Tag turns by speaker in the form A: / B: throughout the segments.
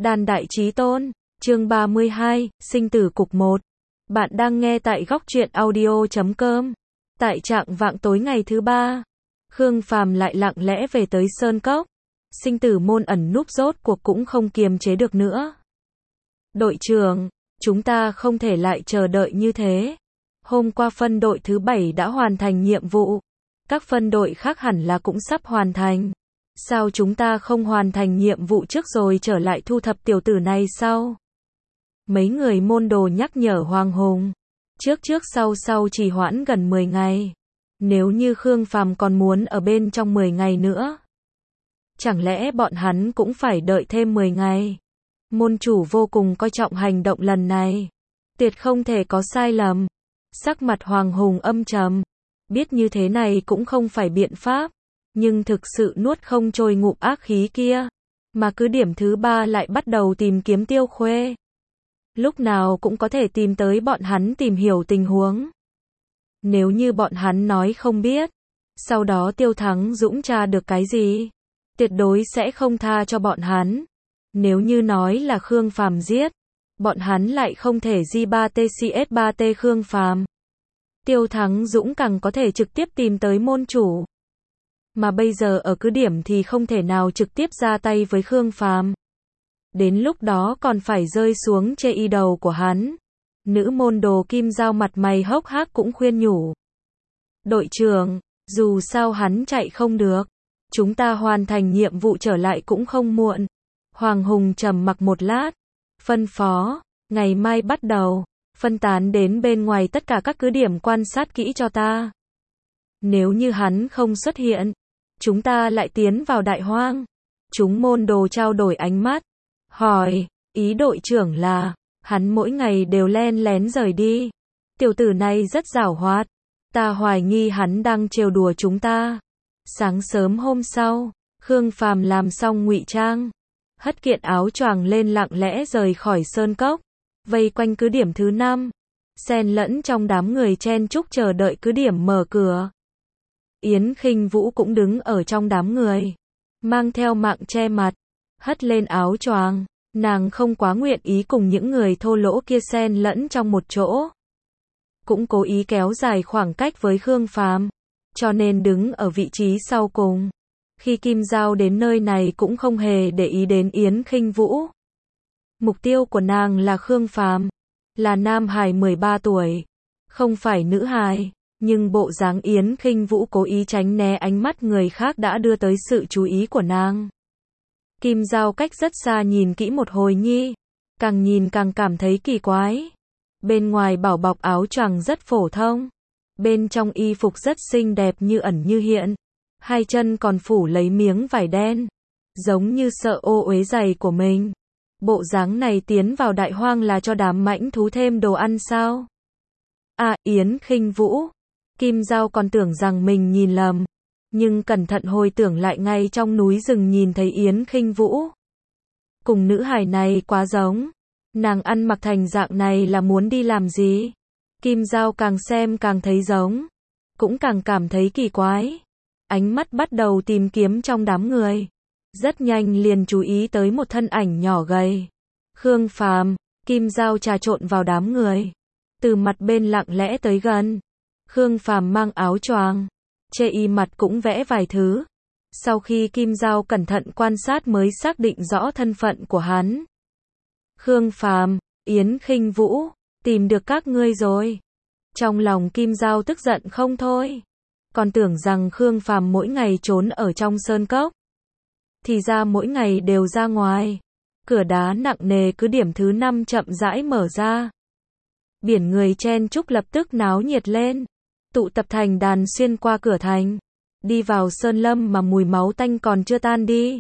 A: Đàn Đại Chí Tôn, chương 32, sinh tử cục 1. Bạn đang nghe tại góc truyện audio.com. Tại trạng vạng tối ngày thứ ba, Khương Phàm lại lặng lẽ về tới Sơn Cốc. Sinh tử môn ẩn núp rốt cuộc cũng không kiềm chế được nữa. Đội trưởng, chúng ta không thể lại chờ đợi như thế. Hôm qua phân đội thứ 7 đã hoàn thành nhiệm vụ. Các phân đội khác hẳn là cũng sắp hoàn thành. Sao chúng ta không hoàn thành nhiệm vụ trước rồi trở lại thu thập tiểu tử này sao? Mấy người môn đồ nhắc nhở Hoàng Hùng. Trước sau trì hoãn gần 10 ngày. Nếu như Khương Phàm còn muốn ở bên trong 10 ngày nữa, chẳng lẽ bọn hắn cũng phải đợi thêm 10 ngày? Môn chủ vô cùng coi trọng hành động lần này. Tuyệt không thể có sai lầm. Sắc mặt Hoàng Hùng âm trầm. Biết như thế này cũng không phải biện pháp. Nhưng thực sự nuốt không trôi ngụm ác khí kia. Mà cứ điểm thứ 3 lại bắt đầu tìm kiếm Tiêu Khuê. Lúc nào cũng có thể tìm tới bọn hắn tìm hiểu tình huống. Nếu như bọn hắn nói không biết, sau đó Tiêu Thắng Dũng tra được cái gì, tuyệt đối sẽ không tha cho bọn hắn. Nếu như nói là Khương Phàm giết, bọn hắn lại không thể J3TCS3T Khương Phàm. Tiêu Thắng Dũng càng có thể trực tiếp tìm tới môn chủ. Mà bây giờ ở cứ điểm thì không thể nào trực tiếp ra tay với Khương Phàm. Đến lúc đó còn phải rơi xuống chê y đầu của hắn. Nữ môn đồ Kim Giao mặt mày hốc hác cũng khuyên nhủ. Đội trưởng, dù sao hắn chạy không được. Chúng ta hoàn thành nhiệm vụ trở lại cũng không muộn. Hoàng Hùng trầm mặc một lát. Phân phó, ngày mai bắt đầu. Phân tán đến bên ngoài tất cả các cứ điểm quan sát kỹ cho ta. Nếu như hắn không xuất hiện, chúng ta lại tiến vào đại hoang. Chúng môn đồ trao đổi ánh mắt. Hỏi, ý đội trưởng là, hắn mỗi ngày đều len lén rời đi. Tiểu tử này rất giảo hoạt. Ta hoài nghi hắn đang trêu đùa chúng ta. Sáng sớm hôm sau, Khương Phàm làm xong ngụy trang. Hất kiện áo choàng lên lặng lẽ rời khỏi Sơn Cốc. Vây quanh cứ điểm thứ 5. Xen lẫn trong đám người chen chúc chờ đợi cứ điểm mở cửa. Yến Khinh Vũ cũng đứng ở trong đám người. Mang theo mạng che mặt. Hất lên áo choàng. Nàng không quá nguyện ý cùng những người thô lỗ kia xen lẫn trong một chỗ. Cũng cố ý kéo dài khoảng cách với Khương Phàm. Cho nên đứng ở vị trí sau cùng. Khi Kim Giao đến nơi này cũng không hề để ý đến Yến Khinh Vũ. Mục tiêu của nàng là Khương Phàm. Là nam hài 13 tuổi. Không phải nữ hài. Nhưng bộ dáng Yến Khinh Vũ cố ý tránh né ánh mắt người khác đã đưa tới sự chú ý của nàng. Kim Giao cách rất xa nhìn kỹ một hồi nhi. Càng nhìn càng cảm thấy kỳ quái. Bên ngoài bảo bọc áo choàng rất phổ thông. Bên trong y phục rất xinh đẹp như ẩn như hiện. Hai chân còn phủ lấy miếng vải đen. Giống như sợ ô uế giày của mình. Bộ dáng này tiến vào đại hoang là cho đám mãnh thú thêm đồ ăn sao? À, Yến Khinh Vũ. Kim Giao còn tưởng rằng mình nhìn lầm. Nhưng cẩn thận hồi tưởng lại ngay trong núi rừng nhìn thấy Yến Khinh Vũ. Cùng nữ hài này quá giống. Nàng ăn mặc thành dạng này là muốn đi làm gì? Kim Giao càng xem càng thấy giống. Cũng càng cảm thấy kỳ quái. Ánh mắt bắt đầu tìm kiếm trong đám người. Rất nhanh liền chú ý tới một thân ảnh nhỏ gầy. Khương Phàm. Kim Giao trà trộn vào đám người. Từ mặt bên lặng lẽ tới gần. Khương Phàm mang áo choàng. Che y mặt cũng vẽ vài thứ. Sau khi Kim Giao cẩn thận quan sát mới xác định rõ thân phận của hắn. Khương Phàm, Yến Khinh Vũ, tìm được các ngươi rồi. Trong lòng Kim Giao tức giận không thôi. Còn tưởng rằng Khương Phàm mỗi ngày trốn ở trong Sơn Cốc. Thì ra mỗi ngày đều ra ngoài. Cửa đá nặng nề cứ điểm thứ 5 chậm rãi mở ra. Biển người chen chúc lập tức náo nhiệt lên. Tụ tập thành đàn xuyên qua cửa thành. Đi vào sơn lâm mà mùi máu tanh còn chưa tan đi.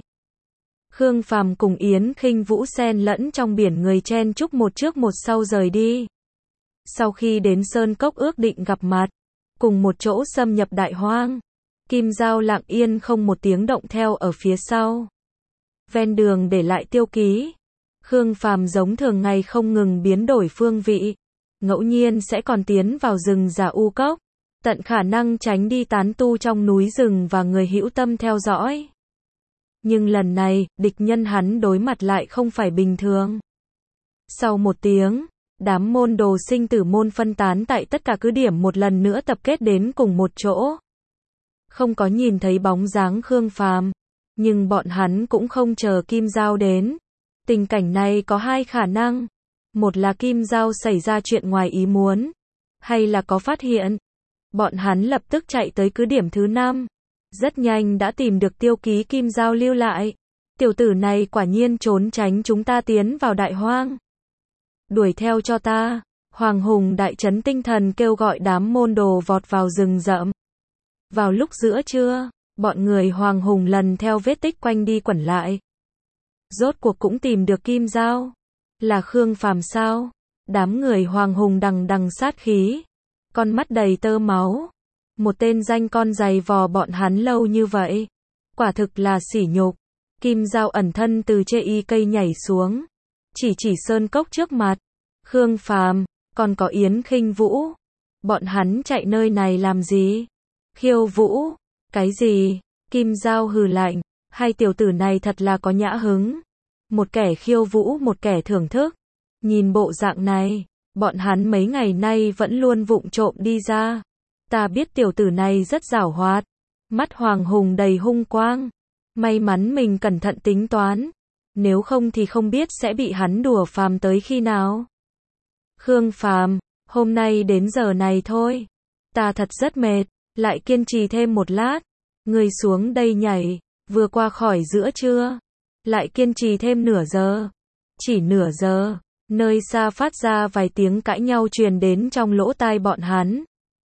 A: Khương Phàm cùng Yến Khinh Vũ xen lẫn trong biển người chen chúc một trước một sau rời đi. Sau khi đến Sơn Cốc ước định gặp mặt. Cùng một chỗ xâm nhập đại hoang. Kim Giao lặng yên không một tiếng động theo ở phía sau. Ven đường để lại tiêu ký. Khương Phàm giống thường ngày không ngừng biến đổi phương vị. Ngẫu nhiên sẽ còn tiến vào rừng già u cốc. Tận khả năng tránh đi tán tu trong núi rừng và người hữu tâm theo dõi. Nhưng lần này, địch nhân hắn đối mặt lại không phải bình thường. Sau một tiếng, đám môn đồ sinh tử môn phân tán tại tất cả cứ điểm một lần nữa tập kết đến cùng một chỗ. Không có nhìn thấy bóng dáng Khương Phàm, nhưng bọn hắn cũng không chờ Kim Giao đến. Tình cảnh này có hai khả năng. Một là Kim Giao xảy ra chuyện ngoài ý muốn, hay là có phát hiện. Bọn hắn lập tức chạy tới cứ điểm thứ 5. Rất nhanh đã tìm được tiêu ký Kim Giao lưu lại. Tiểu tử này quả nhiên trốn tránh chúng ta tiến vào đại hoang. Đuổi theo cho ta. Hoàng Hùng đại trấn tinh thần kêu gọi đám môn đồ vọt vào rừng rậm. Vào lúc giữa trưa, bọn người Hoàng Hùng lần theo vết tích quanh đi quẩn lại. Rốt cuộc cũng tìm được Kim Giao. Là Khương Phàm sao? Đám người Hoàng Hùng đằng đằng sát khí. Con mắt đầy tơ máu. Một tên danh con giày vò bọn hắn lâu như vậy. Quả thực là sỉ nhục. Kim Giao ẩn thân từ trên y cây nhảy xuống. Chỉ sơn cốc trước mặt. Khương Phàm, còn có Yến Khinh Vũ. Bọn hắn chạy nơi này làm gì? Khiêu vũ. Cái gì? Kim Giao hừ lạnh. Hai tiểu tử này thật là có nhã hứng. Một kẻ khiêu vũ, một kẻ thưởng thức. Nhìn bộ dạng này, bọn hắn mấy ngày nay vẫn luôn vụng trộm đi ra. Ta biết tiểu tử này rất giảo hoạt. Mắt Hoàng Hùng đầy hung quang. May mắn mình cẩn thận tính toán. Nếu không thì không biết sẽ bị hắn đùa phàm tới khi nào. Khương Phàm, hôm nay đến giờ này thôi. Ta thật rất mệt, lại kiên trì thêm một lát. Người xuống đây nhảy, vừa qua khỏi giữa trưa. Lại kiên trì thêm nửa giờ. Chỉ nửa giờ, nơi xa phát ra vài tiếng cãi nhau truyền đến trong lỗ tai bọn hắn.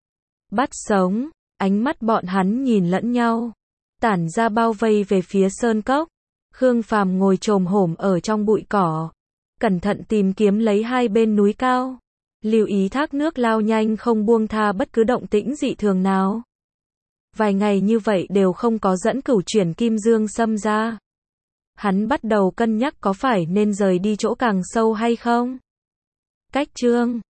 A: Bắt sống, ánh mắt bọn hắn nhìn lẫn nhau. Tản ra bao vây về phía sơn cốc. Khương Phàm ngồi chồm hổm ở trong bụi cỏ. Cẩn thận tìm kiếm lấy hai bên núi cao. Lưu ý thác nước lao nhanh không buông tha bất cứ động tĩnh dị thường nào. Vài ngày như vậy đều không có dẫn cửu chuyển Kim Dương Sâm ra. Hắn bắt đầu cân nhắc có phải nên rời đi chỗ càng sâu hay không. Cách chương